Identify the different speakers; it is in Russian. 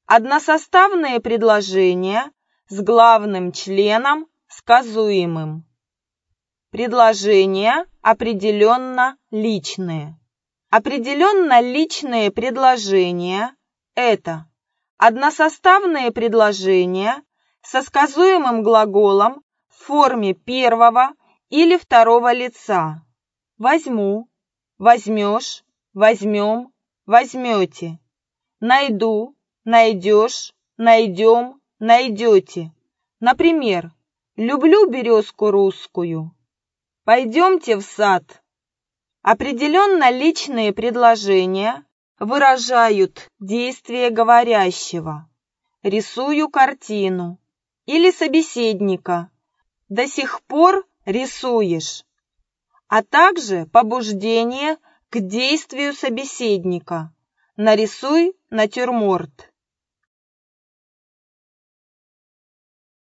Speaker 1: Односоставные предложения с главным членом сказуемым. Предложения определенно личные. Определенно личные предложения – это односоставные предложения со сказуемым глаголом в форме первого или второго лица. Возьму, возьмешь, возьмем, возьмете. Найду, найдешь, найдем, найдете. Например, люблю березку русскую. Пойдемте в сад. Определенно личные предложения выражают действие говорящего. Рисую картину. Или собеседника. До сих пор рисуешь. А также побуждение к действию собеседника. Нарисуй натюрморт.